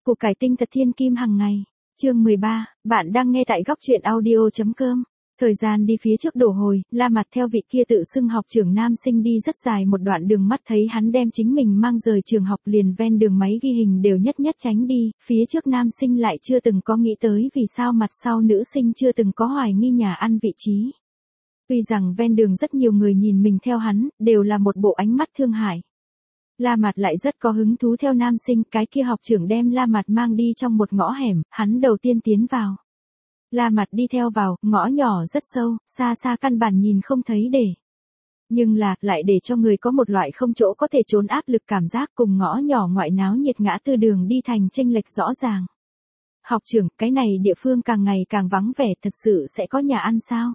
Củ cải tinh thật thiên kim hàng ngày. Chương 13, bạn đang nghe tại góc truyện audio.com. Thời gian đi phía trước đổ hồi, La Mặt theo vị kia tự xưng học trưởng nam sinh đi rất dài một đoạn đường, mắt thấy hắn đem chính mình mang rời trường học, liền ven đường máy ghi hình đều nhất tránh đi, phía trước nam sinh lại chưa từng có nghĩ tới vì sao mặt sau nữ sinh chưa từng có hoài nghi nhà ăn vị trí. Tuy rằng ven đường rất nhiều người nhìn mình theo hắn, đều là một bộ ánh mắt thương hại. La Mặt lại rất có hứng thú theo nam sinh, cái kia học trưởng đem La Mặt mang đi trong một ngõ hẻm, hắn đầu tiên tiến vào. La Mặt đi theo vào, ngõ nhỏ rất sâu, xa xa căn bản nhìn không thấy để. Nhưng lại để cho người có một loại không chỗ có thể trốn áp lực cảm giác, cùng ngõ nhỏ ngoại náo nhiệt ngã tư đường đi thành chênh lệch rõ ràng. Học trưởng, cái này địa phương càng ngày càng vắng vẻ, thật sự sẽ có nhà ăn sao?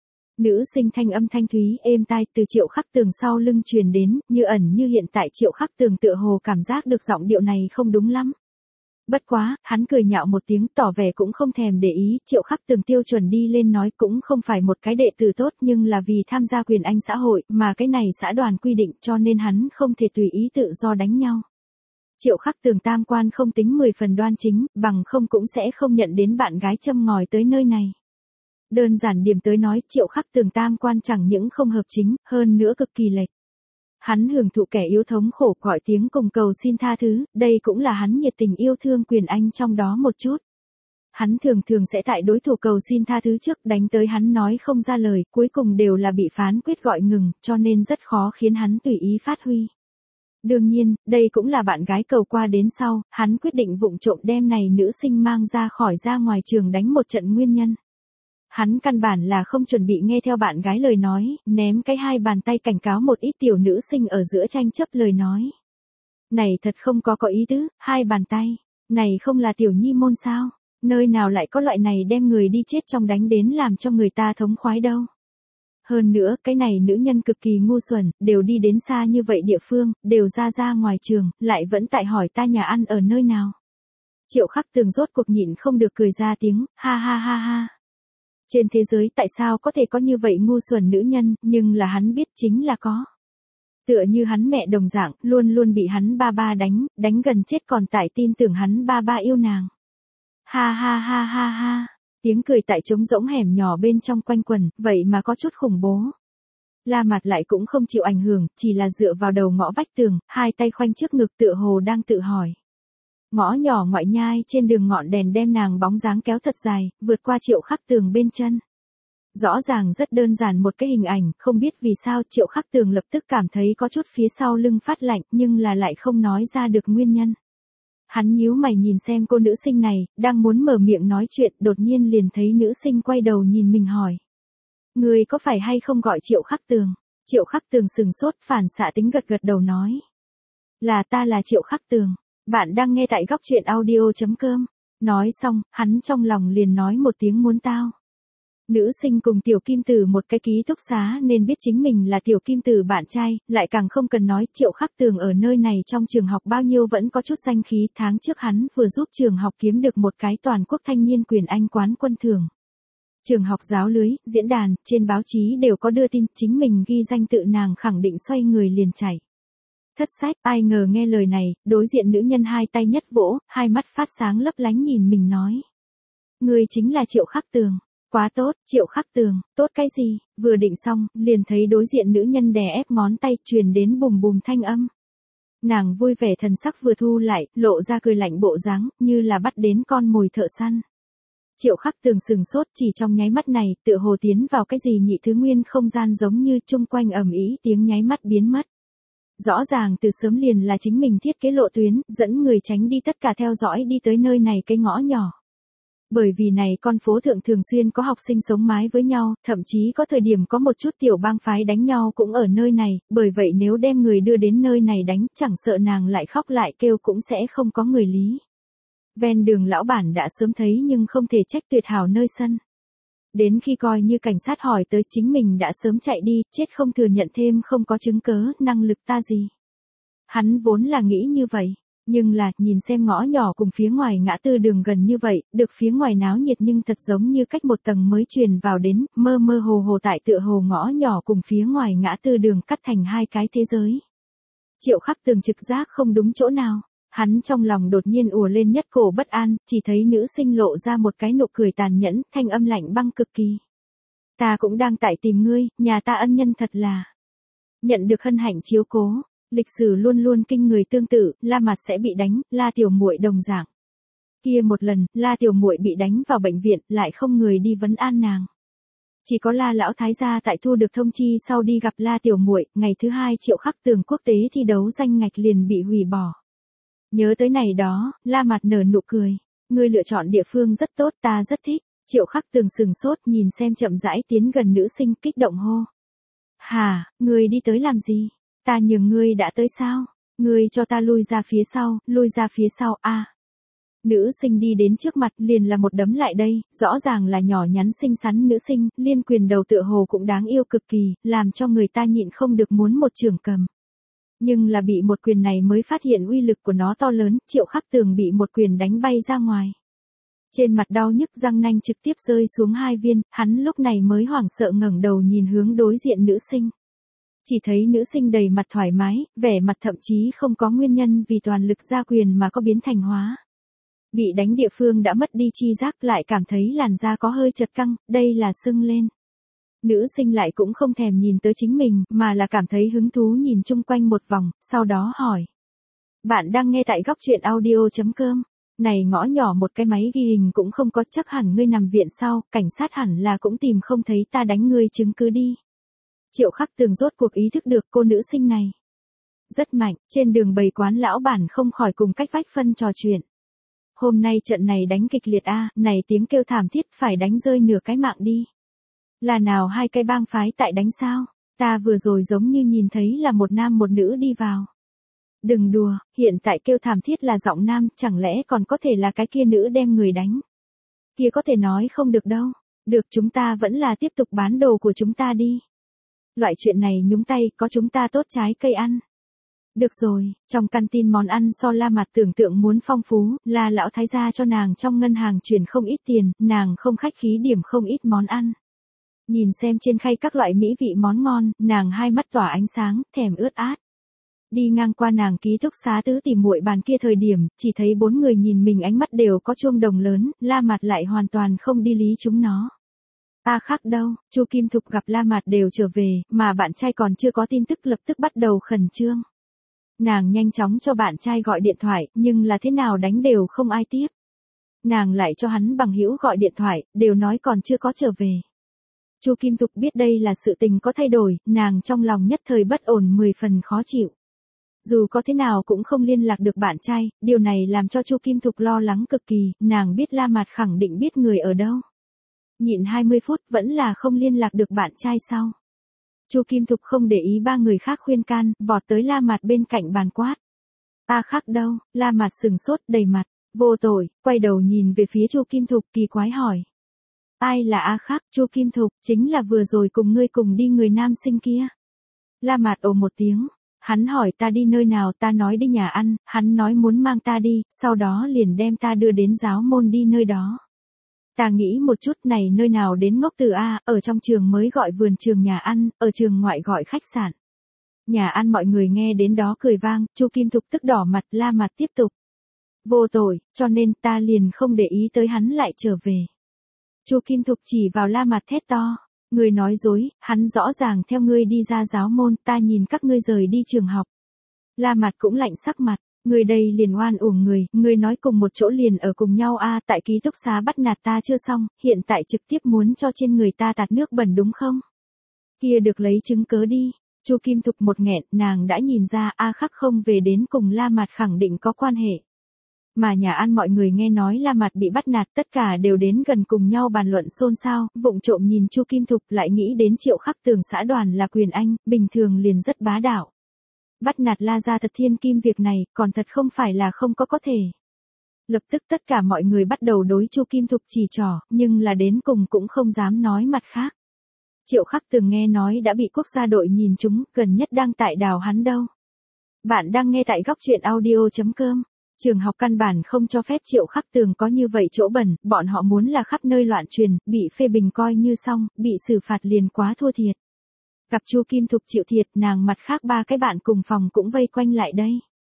Nữ sinh thanh âm thanh thúy êm tai từ Triệu Khắc Tường sau lưng truyền đến, như ẩn như hiện. Tại Triệu Khắc Tường tựa hồ cảm giác được giọng điệu này không đúng lắm. Bất quá, hắn cười nhạo một tiếng, tỏ vẻ cũng không thèm để ý. Triệu Khắc Tường tiêu chuẩn đi lên nói, cũng không phải một cái đệ tử tốt, nhưng là vì tham gia quyền anh xã hội mà cái này xã đoàn quy định, cho nên hắn không thể tùy ý tự do đánh nhau. Triệu Khắc Tường tam quan không tính 10 phần đoan chính, bằng không cũng sẽ không nhận đến bạn gái châm ngòi tới nơi này. Đơn giản điểm tới nói, Triệu Khắc Tường tam quan chẳng những không hợp chính, hơn nữa cực kỳ lệch. Hắn hưởng thụ kẻ yếu thống khổ, gọi tiếng cùng cầu xin tha thứ, đây cũng là hắn nhiệt tình yêu thương quyền anh trong đó một chút. Hắn thường sẽ tại đối thủ cầu xin tha thứ trước đánh tới hắn nói không ra lời, cuối cùng đều là bị phán quyết gọi ngừng, cho nên rất khó khiến hắn tùy ý phát huy. Đương nhiên, đây cũng là bạn gái cầu qua đến sau, hắn quyết định vụng trộm đem này nữ sinh mang ra ngoài trường đánh một trận nguyên nhân. Hắn căn bản là không chuẩn bị nghe theo bạn gái lời nói, ném cái hai bàn tay cảnh cáo một ít tiểu nữ sinh ở giữa tranh chấp lời nói. Này thật không có ý tứ, hai bàn tay, này không là tiểu nhi môn sao, nơi nào lại có loại này đem người đi chết trong đánh đến làm cho người ta thống khoái đâu. Hơn nữa, cái này nữ nhân cực kỳ ngu xuẩn, đều đi đến xa như vậy địa phương, đều ra ngoài trường, lại vẫn tại hỏi ta nhà ăn ở nơi nào. Triệu Khắc Tường rốt cuộc nhịn không được cười ra tiếng, ha ha ha ha. Trên thế giới tại sao có thể có như vậy ngu xuẩn nữ nhân, nhưng là hắn biết chính là có. Tựa như hắn mẹ đồng dạng, luôn bị hắn ba đánh gần chết còn tại tin tưởng hắn ba yêu nàng. Ha ha ha ha ha, tiếng cười tại trống rỗng hẻm nhỏ bên trong quanh quẩn, vậy mà có chút khủng bố. La Mặt lại cũng không chịu ảnh hưởng, chỉ là dựa vào đầu ngõ vách tường, hai tay khoanh trước ngực tựa hồ đang tự hỏi. Ngõ nhỏ ngoại nhai trên đường ngọn đèn đem nàng bóng dáng kéo thật dài, vượt qua Triệu Khắc Tường bên chân. Rõ ràng rất đơn giản một cái hình ảnh, không biết vì sao Triệu Khắc Tường lập tức cảm thấy có chút phía sau lưng phát lạnh, nhưng là lại không nói ra được nguyên nhân. Hắn nhíu mày nhìn xem cô nữ sinh này, đang muốn mở miệng nói chuyện, đột nhiên liền thấy nữ sinh quay đầu nhìn mình hỏi. Người có phải hay không gọi Triệu Khắc Tường? Triệu Khắc Tường sừng sốt, phản xạ tính gật đầu nói. Ta là Triệu Khắc Tường. Bạn đang nghe tại góc truyện audio.com. Nói xong, hắn trong lòng liền nói một tiếng muốn tao. Nữ sinh cùng Tiểu Kim Tử một cái ký túc xá nên biết chính mình là Tiểu Kim Tử bạn trai, lại càng không cần nói Triệu Khắc Tường ở nơi này trong trường học bao nhiêu vẫn có chút danh khí. Tháng trước hắn vừa giúp trường học kiếm được một cái toàn quốc thanh niên quyền anh quán quân thưởng. Trường học giáo lưới, diễn đàn, trên báo chí đều có đưa tin, chính mình ghi danh tự nàng khẳng định xoay người liền chạy. Thất sách, ai ngờ nghe lời này, đối diện nữ nhân hai tay nhất vỗ, hai mắt phát sáng lấp lánh nhìn mình nói. Người chính là Triệu Khắc Tường. Quá tốt, Triệu Khắc Tường, tốt cái gì? Vừa định xong, liền thấy đối diện nữ nhân đè ép ngón tay truyền đến bùm thanh âm. Nàng vui vẻ thần sắc vừa thu lại, lộ ra cười lạnh bộ dáng, như là bắt đến con mồi thợ săn. Triệu Khắc Tường sừng sốt, chỉ trong nháy mắt này, tựa hồ tiến vào cái gì nhị thứ nguyên không gian, giống như chung quanh ầm ĩ tiếng nháy mắt biến mất. Rõ ràng từ sớm liền là chính mình thiết kế lộ tuyến, dẫn người tránh đi tất cả theo dõi đi tới nơi này cái ngõ nhỏ. Bởi vì này con phố thượng thường xuyên có học sinh sống mái với nhau, thậm chí có thời điểm có một chút tiểu bang phái đánh nhau cũng ở nơi này, bởi vậy nếu đem người đưa đến nơi này đánh, chẳng sợ nàng lại khóc lại kêu cũng sẽ không có người lý. Ven đường lão bản đã sớm thấy nhưng không thể trách tuyệt hảo nơi sân. Đến khi coi như cảnh sát hỏi tới, chính mình đã sớm chạy đi, chết không thừa nhận thêm không có chứng cớ, năng lực ta gì. Hắn vốn là nghĩ như vậy, nhưng là, nhìn xem ngõ nhỏ cùng phía ngoài ngã tư đường gần như vậy, được phía ngoài náo nhiệt nhưng thật giống như cách một tầng mới truyền vào đến, mơ hồ tại tựa hồ ngõ nhỏ cùng phía ngoài ngã tư đường cắt thành hai cái thế giới. Triệu Khắc Tường trực giác không đúng chỗ nào. Hắn trong lòng đột nhiên ùa lên nhất cổ bất an, chỉ thấy nữ sinh lộ ra một cái nụ cười tàn nhẫn, thanh âm lạnh băng cực kỳ. Ta cũng đang tại tìm ngươi, nhà ta ân nhân thật là. Nhận được hân hạnh chiếu cố, lịch sử luôn luôn kinh người tương tự, La Mặt sẽ bị đánh, La tiểu muội đồng dạng. Kia một lần, La tiểu muội bị đánh vào bệnh viện, lại không người đi vấn an nàng. Chỉ có La lão thái gia tại thu được thông chi sau đi gặp La tiểu muội, ngày thứ hai Triệu Khắc Tường quốc tế thi đấu danh ngạch liền bị hủy bỏ. Nhớ tới này đó, La Mặt nở nụ cười. Ngươi lựa chọn địa phương rất tốt, ta rất thích. Triệu Khắc Tường sừng sốt nhìn xem chậm rãi tiến gần nữ sinh, kích động hô. Hà, ngươi đi tới làm gì? Ta nhường ngươi đã tới sao? Ngươi cho ta lui ra phía sau, a. Nữ sinh đi đến trước mặt liền là một đấm lại đây, rõ ràng là nhỏ nhắn xinh xắn nữ sinh, liên quyền đầu tựa hồ cũng đáng yêu cực kỳ, làm cho người ta nhịn không được muốn một trường cầm. Nhưng là bị một quyền này mới phát hiện uy lực của nó to lớn, Triệu Khắc Tường bị một quyền đánh bay ra ngoài. Trên mặt đau nhức răng nanh trực tiếp rơi xuống 2 viên, hắn lúc này mới hoảng sợ ngẩng đầu nhìn hướng đối diện nữ sinh. Chỉ thấy nữ sinh đầy mặt thoải mái, vẻ mặt thậm chí không có nguyên nhân vì toàn lực ra quyền mà có biến thành hóa. Bị đánh địa phương đã mất đi chi giác, lại cảm thấy làn da có hơi chật căng, đây là sưng lên. Nữ sinh lại cũng không thèm nhìn tới chính mình, mà là cảm thấy hứng thú nhìn chung quanh một vòng, sau đó hỏi. Bạn đang nghe tại góc truyện audio.com. Này ngõ nhỏ một cái máy ghi hình cũng không có, chắc hẳn ngươi nằm viện sau, cảnh sát hẳn là cũng tìm không thấy ta đánh ngươi chứng cứ đi. Triệu Khắc Tường rốt cuộc ý thức được cô nữ sinh này. Rất mạnh, trên đường bày quán lão bản không khỏi cùng cách vách phân trò chuyện. Hôm nay trận này đánh kịch liệt a, này tiếng kêu thảm thiết phải đánh rơi nửa cái mạng đi. Là nào hai cái bang phái tại đánh sao? Ta vừa rồi giống như nhìn thấy là một nam một nữ đi vào. Đừng đùa, hiện tại kêu thảm thiết là giọng nam, chẳng lẽ còn có thể là cái kia nữ đem người đánh? Kia có thể nói không được đâu. Được, chúng ta vẫn là tiếp tục bán đồ của chúng ta đi. Loại chuyện này nhúng tay, có chúng ta tốt trái cây ăn. Được rồi, trong căn tin món ăn so La Mặt tưởng tượng muốn phong phú, là lão thái gia cho nàng trong ngân hàng chuyển không ít tiền, nàng không khách khí điểm không ít món ăn. Nhìn xem trên khay các loại mỹ vị món ngon, nàng hai mắt tỏa ánh sáng, thèm ướt át. Đi ngang qua nàng ký túc xá tứ tỷ muội bàn kia thời điểm, chỉ thấy 4 người nhìn mình ánh mắt đều có chuông đồng lớn, La Mặt lại hoàn toàn không đi lý chúng nó. A Khắc đâu, Chu Kim Thục gặp La Mặt đều trở về, mà bạn trai còn chưa có tin tức lập tức bắt đầu khẩn trương. Nàng nhanh chóng cho bạn trai gọi điện thoại, nhưng là thế nào đánh đều không ai tiếp. Nàng lại cho hắn bằng hữu gọi điện thoại, đều nói còn chưa có trở về. Chu Kim Thục biết đây là sự tình có thay đổi, nàng trong lòng nhất thời bất ổn 10 phần khó chịu. Dù có thế nào cũng không liên lạc được bạn trai, điều này làm cho Chu Kim Thục lo lắng cực kỳ, nàng biết La Mặt khẳng định biết người ở đâu. Nhịn 20 phút vẫn là không liên lạc được bạn trai sau. Chu Kim Thục không để ý 3 người khác khuyên can, vọt tới La Mặt bên cạnh bàn quát. A Khắc đâu? La Mặt sừng sốt đầy mặt, vô tội, quay đầu nhìn về phía Chu Kim Thục kỳ quái hỏi. Ai là A Khắc? Chu Kim Thục, chính là vừa rồi cùng ngươi cùng đi người nam sinh kia. La Mặt ồ một tiếng. Hắn hỏi ta đi nơi nào, ta nói đi nhà ăn, hắn nói muốn mang ta đi, sau đó liền đem ta đưa đến giáo môn đi nơi đó. Ta nghĩ một chút này nơi nào đến ngốc từ A, ở trong trường mới gọi vườn trường nhà ăn, ở trường ngoại gọi khách sạn. Nhà ăn mọi người nghe đến đó cười vang, Chu Kim Thục tức đỏ mặt, La Mặt tiếp tục. Vô tội, cho nên ta liền không để ý tới hắn lại trở về. Chu Kim Thục chỉ vào La Mặt thét to. Người nói dối, hắn rõ ràng theo ngươi đi ra giáo môn, ta nhìn các ngươi rời đi trường học. La Mặt cũng lạnh sắc mặt, người đây liền oan uổng người nói cùng một chỗ liền ở cùng nhau a, tại ký túc xá bắt nạt ta chưa xong, hiện tại trực tiếp muốn cho trên người ta tạt nước bẩn đúng không? Kia được lấy chứng cớ đi. Chu Kim Thục một nghẹn, nàng đã nhìn ra A Khắc không về đến cùng La Mặt khẳng định có quan hệ. Mà nhà ăn mọi người nghe nói La Mặt bị bắt nạt, tất cả đều đến gần cùng nhau bàn luận xôn xao, vụng trộm nhìn Chu Kim Thục, lại nghĩ đến Triệu Khắc Tường xã đoàn là quyền anh, bình thường liền rất bá đạo. Bắt nạt La gia thật thiên kim việc này, còn thật không phải là không có thể. Lập tức tất cả mọi người bắt đầu đối Chu Kim Thục chỉ trỏ, nhưng là đến cùng cũng không dám nói mặt khác. Triệu Khắc Tường nghe nói đã bị quốc gia đội nhìn trúng, gần nhất đang tại đào hắn đâu. Bạn đang nghe tại góc truyện audio.com. Trường học căn bản không cho phép Triệu Khắc Tường có như vậy chỗ bẩn, bọn họ muốn là khắp nơi loạn truyền, bị phê bình coi như xong, bị xử phạt liền quá thua thiệt. Gặp Chu Kim Thục chịu thiệt, nàng mặt khác 3 cái bạn cùng phòng cũng vây quanh lại đây.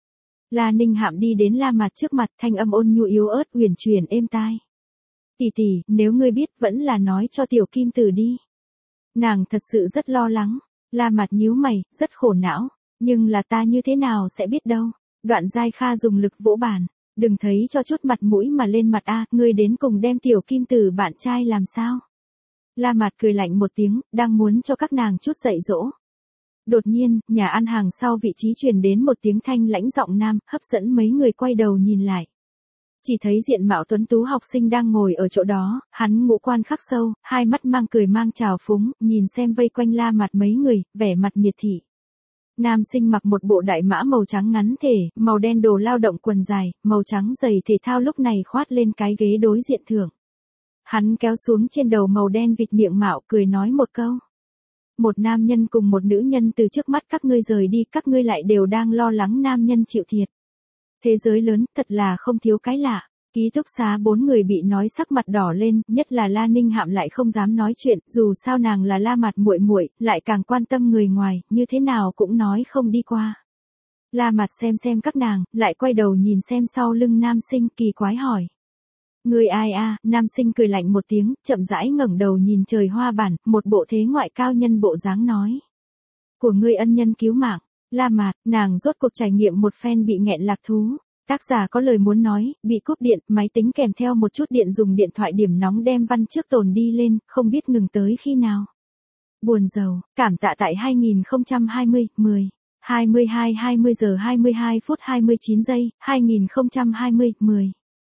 La Ninh Hạm đi đến La Mạt trước mặt, thanh âm ôn nhu yếu ớt uyển chuyển êm tai. Tỷ tỷ, nếu ngươi biết vẫn là nói cho tiểu kim tử đi. Nàng thật sự rất lo lắng. La Mạt nhíu mày, rất khổ não. Nhưng là ta như thế nào sẽ biết đâu. Đoạn Giai Kha dùng lực vỗ bàn. Đừng thấy cho chút mặt mũi mà lên mặt a, ngươi đến cùng đem tiểu kim tử bạn trai làm sao? La Mạt cười lạnh một tiếng, đang muốn cho các nàng chút dạy dỗ. Đột nhiên, nhà ăn hàng sau vị trí truyền đến một tiếng thanh lãnh giọng nam, hấp dẫn mấy người quay đầu nhìn lại. Chỉ thấy diện mạo tuấn tú học sinh đang ngồi ở chỗ đó, hắn ngũ quan khắc sâu, hai mắt mang cười mang trào phúng, nhìn xem vây quanh La Mạt mấy người, vẻ mặt miệt thị. Nam sinh mặc một bộ đại mã màu trắng ngắn thể, màu đen đồ lao động quần dài, màu trắng giày thể thao lúc này khoát lên cái ghế đối diện thượng. Hắn kéo xuống trên đầu màu đen vịt miệng mạo cười nói một câu. Một nam nhân cùng một nữ nhân từ trước mắt các ngươi rời đi, các ngươi lại đều đang lo lắng nam nhân chịu thiệt. Thế giới lớn, thật là không thiếu cái lạ. Ký túc xá 4 người bị nói sắc mặt đỏ lên, nhất là La Ninh Hạm lại không dám nói chuyện, dù sao nàng là La Mạt muội muội, lại càng quan tâm người ngoài, như thế nào cũng nói không đi qua. La Mạt xem các nàng, lại quay đầu nhìn xem sau lưng nam sinh, kỳ quái hỏi. Người ai a? Nam sinh cười lạnh một tiếng, chậm rãi ngẩng đầu nhìn trời hoa bản, một bộ thế ngoại cao nhân bộ dáng nói. Của ngươi ân nhân cứu mạng. La Mạt, nàng rốt cuộc trải nghiệm một phen bị nghẹn lạc thú. Tác giả có lời muốn nói, bị cúp điện, máy tính kèm theo một chút điện dùng điện thoại điểm nóng đem văn trước tồn đi lên, không biết ngừng tới khi nào. Buồn rầu, cảm tạ tại 2020, 10, 20 giờ 22 phút 29 giây, 2020, 10.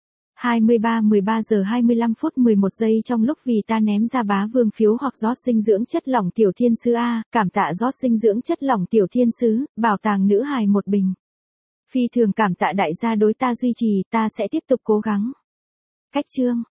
13 giờ 25 phút 11 giây trong lúc vì ta ném ra bá vương phiếu hoặc rót dinh dưỡng chất lỏng tiểu thiên sứ A, cảm tạ rót dinh dưỡng chất lỏng tiểu thiên sứ, bảo tàng nữ hài một bình. Phi thường cảm tạ đại gia đối ta duy trì, ta sẽ tiếp tục cố gắng. Cách chương.